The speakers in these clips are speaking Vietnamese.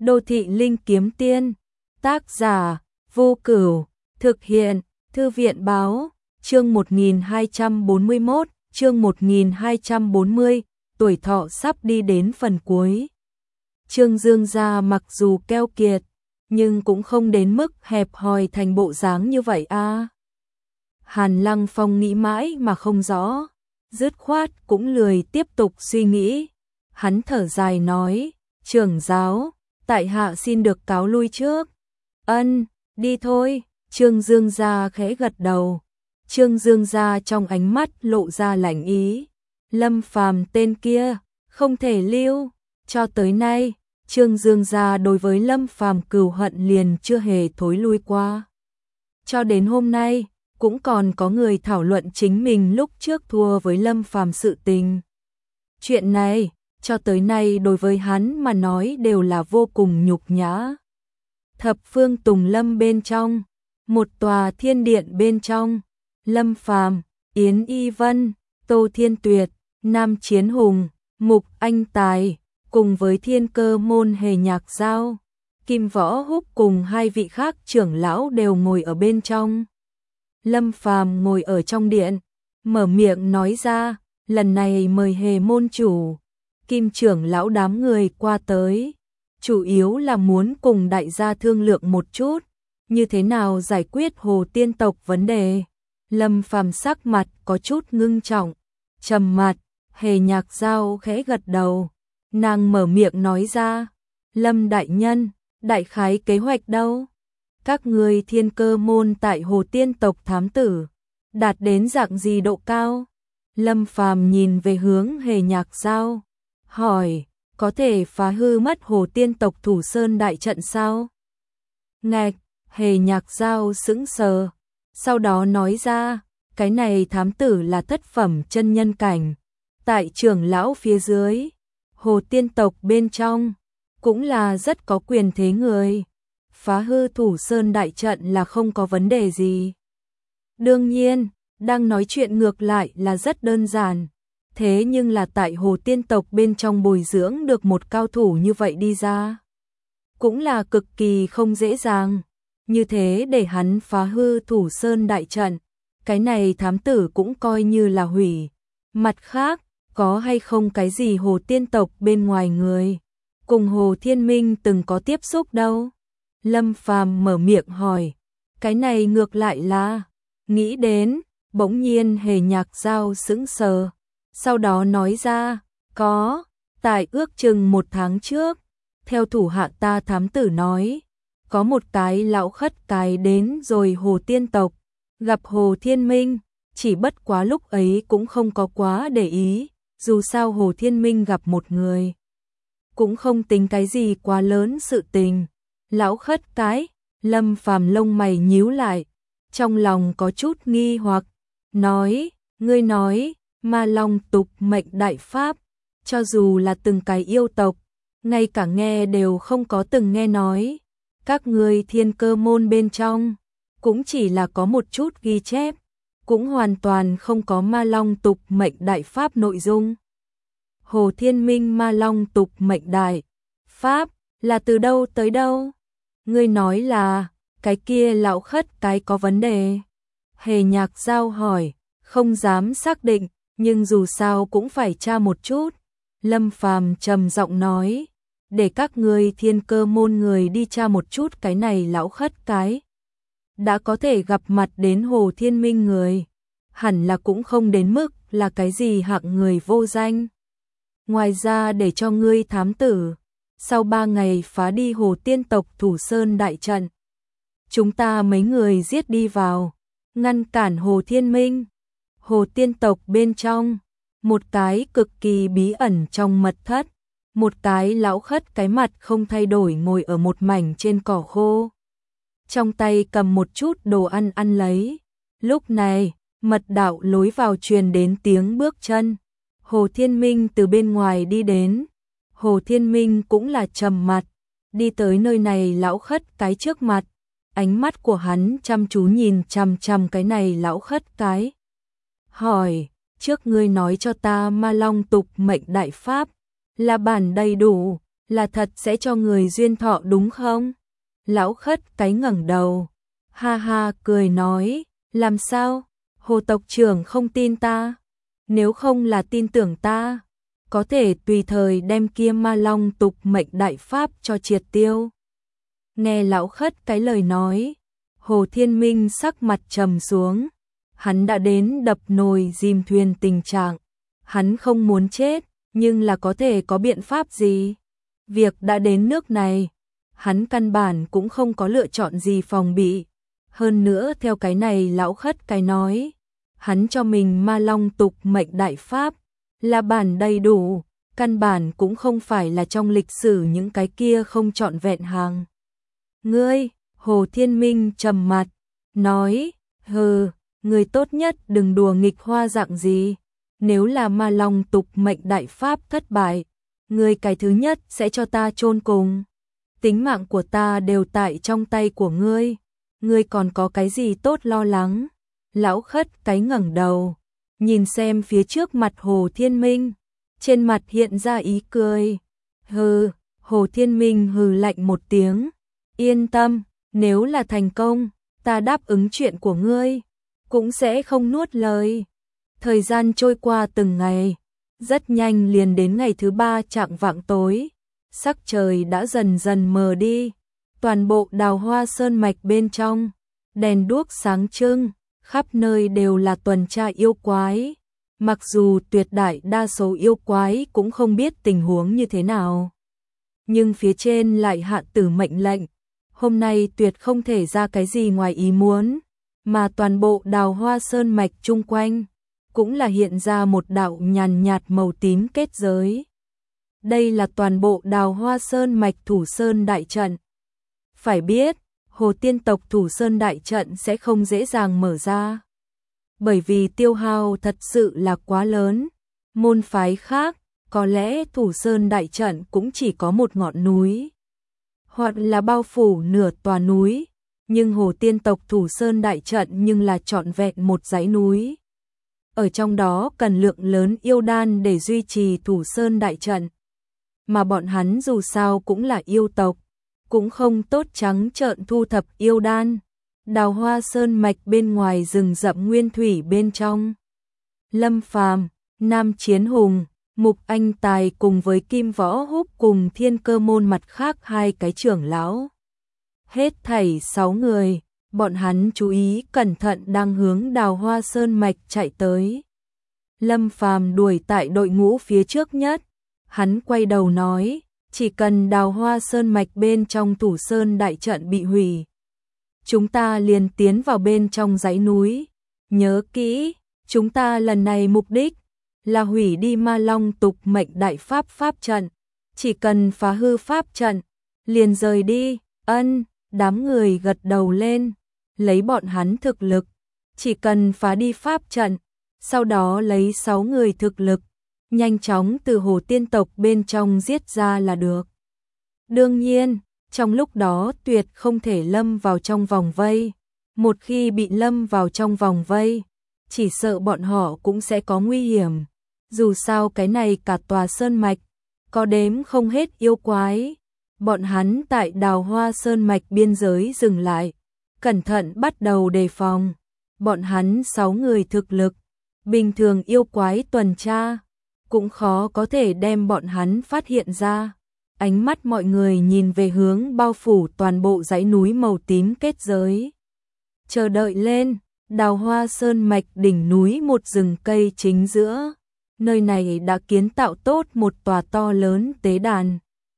Đô thị linh kiếm tiên, tác giả, Vô Cửu, thực hiện, Thư viện báo, chương 1241, chương 1240, tuổi thọ sắp đi đến phần cuối. Trương Dương gia mặc dù keo kiệt, nhưng cũng không đến mức hẹp hòi thành bộ dáng như vậy a. Hàn Lăng Phong nghĩ mãi mà không rõ, dứt khoát cũng lười tiếp tục suy nghĩ. Hắn thở dài nói, trưởng giáo, tại hạ xin được cáo lui trước. Ân, đi thôi. Trương Dương gia khẽ gật đầu. Trương Dương gia trong ánh mắt lộ ra lạnh ý. Lâm Phàm tên kia, không thể lưu. Cho tới nay, Trương Dương gia đối với Lâm Phàm cừu hận liền chưa hề thối lui qua. Cho đến hôm nay, cũng còn có người thảo luận chính mình lúc trước thua với Lâm Phàm sự tình. Chuyện này, cho tới nay đối với hắn mà nói đều là vô cùng nhục nhã. Thập phương Tùng Lâm bên trong, một tòa thiên điện bên trong, Lâm Phàm, Yến Y Vân, Tô Thiên Tuyệt, Nam Chiến Hùng, Mục Anh Tài, cùng với Thiên Cơ môn Hề Nhạc Giao, Kim Võ Húc cùng hai vị khác trưởng lão đều ngồi ở bên trong. Lâm Phàm ngồi ở trong điện, mở miệng nói ra, lần này mời Hề môn chủ, Kim trưởng lão đám người qua tới, chủ yếu là muốn cùng đại gia thương lượng một chút, như thế nào giải quyết Hồ Tiên tộc vấn đề. Lâm Phàm sắc mặt có chút ngưng trọng, trầm mặt, Hề Nhạc Giao khẽ gật đầu, nàng mở miệng nói ra, Lâm đại nhân, đại khái kế hoạch đâu? Các người Thiên Cơ môn tại Hồ Tiên tộc thám tử, đạt đến dạng gì độ cao? Lâm Phàm nhìn về hướng Hề Nhạc Giao, hỏi, có thể phá hư mất Hồ Tiên tộc Thủ Sơn đại trận sao? Ngạch, Hề Nhạc Giao sững sờ, sau đó nói ra, cái này thám tử là thất phẩm chân nhân cảnh, tại trưởng lão phía dưới, Hồ Tiên tộc bên trong, cũng là rất có quyền thế người. Phá hư Thủ Sơn đại trận là không có vấn đề gì. Đương nhiên, đang nói chuyện ngược lại là rất đơn giản. Thế nhưng là tại Hồ Tiên tộc bên trong bồi dưỡng được một cao thủ như vậy đi ra, cũng là cực kỳ không dễ dàng. Như thế để hắn phá hư Thủ Sơn đại trận, cái này thám tử cũng coi như là hủy. Mặt khác, có hay không cái gì Hồ Tiên tộc bên ngoài người, cùng Hồ Thiên Minh từng có tiếp xúc đâu? Lâm Phàm mở miệng hỏi, cái này ngược lại là, nghĩ đến, bỗng nhiên Hề Nhạc Giao sững sờ, sau đó nói ra, có, tại ước chừng 1 tháng trước, theo thủ hạ ta thám tử nói, có một cái lão khất cái đến rồi Hồ Tiên tộc, gặp Hồ Thiên Minh, chỉ bất quá lúc ấy cũng không có quá để ý, dù sao Hồ Thiên Minh gặp một người, cũng không tính cái gì quá lớn sự tình. Lão khất cái, Lâm Phàm lông mày nhíu lại, trong lòng có chút nghi hoặc, nói, ngươi nói, Ma Long tục mệnh đại pháp, cho dù là từng cái yêu tộc, ngay cả nghe đều không có từng nghe nói, các ngươi Thiên Cơ môn bên trong, cũng chỉ là có một chút ghi chép, cũng hoàn toàn không có Ma Long tục mệnh đại pháp nội dung. Hồ Thiên Minh Ma Long tục mệnh đại pháp là từ đâu tới đâu? Ngươi nói là, cái kia lão khất cái có vấn đề. Hề Nhạc Giao hỏi, không dám xác định, nhưng dù sao cũng phải tra một chút. Lâm Phàm trầm giọng nói, để các ngươi Thiên Cơ môn người đi tra một chút cái này lão khất cái. Đã có thể gặp mặt đến Hồ Thiên Minh người, hẳn là cũng không đến mức là cái gì hạng người vô danh. Ngoài ra để cho ngươi thám tử, sau 3 ngày phá đi Hồ Tiên tộc Thủ Sơn đại trận, chúng ta mấy người giết đi vào, ngăn cản Hồ Thiên Minh. Hồ Tiên tộc bên trong, một cái cực kỳ bí ẩn trong mật thất, một cái lão khất cái mặt không thay đổi ngồi ở một mảnh trên cỏ khô, trong tay cầm một chút đồ ăn ăn lấy. Lúc này, mật đạo lối vào truyền đến tiếng bước chân, Hồ Thiên Minh từ bên ngoài đi đến. Hồ Thiên Minh cũng là trầm mặt, đi tới nơi này lão khất cái trước mặt, ánh mắt của hắn chăm chú nhìn chằm chằm cái này lão khất cái. Hỏi, trước ngươi nói cho ta Ma Long tục mệnh đại pháp, là bản đầy đủ, là thật sẽ cho người duyên thọ đúng không? Lão Khất Cái ngẩng đầu, ha ha cười nói, làm sao? Hồ tộc trưởng không tin ta? Nếu không là tin tưởng ta, có thể tùy thời đem kia Ma Long tục mệnh đại pháp cho triệt tiêu. Nghe Lão Khất Cái lời nói, Hồ Thiên Minh sắc mặt trầm xuống, hắn đã đến đập nồi dìm thuyền tình trạng, hắn không muốn chết, nhưng là có thể có biện pháp gì? Việc đã đến nước này, hắn căn bản cũng không có lựa chọn gì phòng bị. Hơn nữa theo cái này Lão Khất Cái nói, hắn cho mình Ma Long tục mệnh đại pháp là bản đầy đủ, căn bản cũng không phải là trong lịch sử những cái kia không trọn vẹn hàng. Ngươi, Hồ Thiên Minh trầm mặt, nói, hừ, người tốt nhất đừng đùa nghịch hoa dạng gì, nếu là Ma Long tục mệnh đại pháp thất bại, ngươi cái thứ nhất sẽ cho ta chôn cùng. Tính mạng của ta đều tại trong tay của ngươi còn có cái gì tốt lo lắng? Lão Khất Cái ngẩng đầu, nhìn xem phía trước mặt Hồ Thiên Minh, trên mặt hiện ra ý cười. Hừ, Hồ Thiên Minh hừ lạnh một tiếng, yên tâm, nếu là thành công, ta đáp ứng chuyện của ngươi, cũng sẽ không nuốt lời. Thời gian trôi qua từng ngày, rất nhanh liền đến ngày thứ 3 chạng vạng tối, sắc trời đã dần dần mờ đi, toàn bộ Đào Hoa Sơn mạch bên trong, đèn đuốc sáng trưng, khắp nơi đều là tuần tra yêu quái. Mặc dù tuyệt đại đa số yêu quái cũng không biết tình huống như thế nào, nhưng phía trên lại hạ tử mệnh lệnh, hôm nay tuyệt không thể ra cái gì ngoài ý muốn, mà toàn bộ Đào Hoa Sơn mạch chung quanh cũng là hiện ra một đạo nhàn nhạt màu tím kết giới. Đây là toàn bộ Đào Hoa Sơn mạch Thủ Sơn đại trận. Phải biết, Hồ Tiên tộc Thủ Sơn đại trận sẽ không dễ dàng mở ra, bởi vì tiêu hao thật sự là quá lớn. Môn phái khác, có lẽ Thủ Sơn đại trận cũng chỉ có một ngọn núi, hoặc là bao phủ nửa tòa núi, nhưng Hồ Tiên tộc Thủ Sơn đại trận nhưng là trọn vẹn một dãy núi. Ở trong đó cần lượng lớn yêu đan để duy trì Thủ Sơn đại trận, mà bọn hắn dù sao cũng là yêu tộc, cũng không tốt trắng trợn thu thập yêu đan. Đào Hoa Sơn mạch bên ngoài rừng rậm nguyên thủy bên trong, Lâm Phàm, Nam Chiến Hùng, Mục Anh Tài cùng với Kim Võ Húc cùng Thiên Cơ môn mặt khác hai cái trưởng lão, hết thảy 6 người, bọn hắn chú ý cẩn thận đang hướng Đào Hoa Sơn mạch chạy tới. Lâm Phàm đuổi tại đội ngũ phía trước nhất, hắn quay đầu nói, chỉ cần Đào Hoa Sơn mạch bên trong Thủ Sơn đại trận bị hủy, chúng ta liền tiến vào bên trong dãy núi. Nhớ kỹ, chúng ta lần này mục đích là hủy đi Ma Long tục mệnh đại pháp pháp trận, chỉ cần phá hư pháp trận, liền rời đi. Ân, đám người gật đầu lên, lấy bọn hắn thực lực, chỉ cần phá đi pháp trận, sau đó lấy 6 người thực lực, nhanh chóng từ Hồ Tiên tộc bên trong giết ra là được. Đương nhiên, trong lúc đó tuyệt không thể lâm vào trong vòng vây. Một khi bị lâm vào trong vòng vây, chỉ sợ bọn họ cũng sẽ có nguy hiểm. Dù sao cái này cả tòa sơn mạch, có đếm không hết yêu quái. Bọn hắn tại Đào Hoa Sơn mạch biên giới dừng lại, cẩn thận bắt đầu đề phòng. Bọn hắn 6 người thực lực, bình thường yêu quái tuần tra, cũng khó có thể đem bọn hắn phát hiện ra. Ánh mắt mọi người nhìn về hướng bao phủ toàn bộ dãy núi màu tím kết giới. Chờ đợi lên, Đào Hoa Sơn mạch đỉnh núi một rừng cây chính giữa. Nơi này đã kiến tạo tốt một tòa to lớn tế đàn.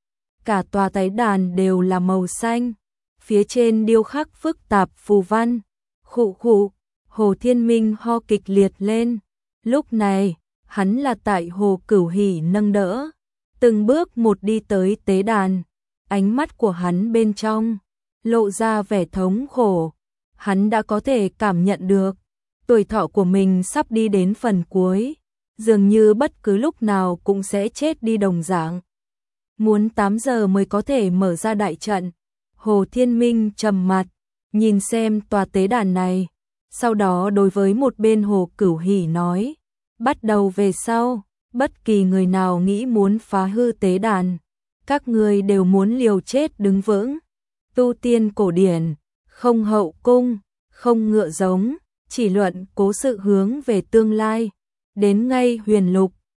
Cả tòa tế đàn đều là màu xanh, phía trên điêu khắc phức tạp phù văn. Khụ khụ, Hồ Thiên Minh ho kịch liệt lên. Lúc này, hắn là tại Hồ Cửu Hỉ nâng đỡ, từng bước một đi tới tế đàn. Ánh mắt của hắn bên trong lộ ra vẻ thống khổ. Hắn đã có thể cảm nhận được tuổi thọ của mình sắp đi đến phần cuối, dường như bất cứ lúc nào cũng sẽ chết đi đồng dạng. Muốn 8 giờ mới có thể mở ra đại trận. Hồ Thiên Minh trầm mặt, nhìn xem tòa tế đàn này, sau đó đối với một bên Hồ Cửu Hỉ nói, bắt đầu về sau, bất kỳ người nào nghĩ muốn phá hư tế đàn, các ngươi đều muốn liều chết đứng vững. Tu tiên cổ điển, không hậu cung, không ngựa giống, chỉ luận cố sự hướng về tương lai. Đến ngay huyền lục,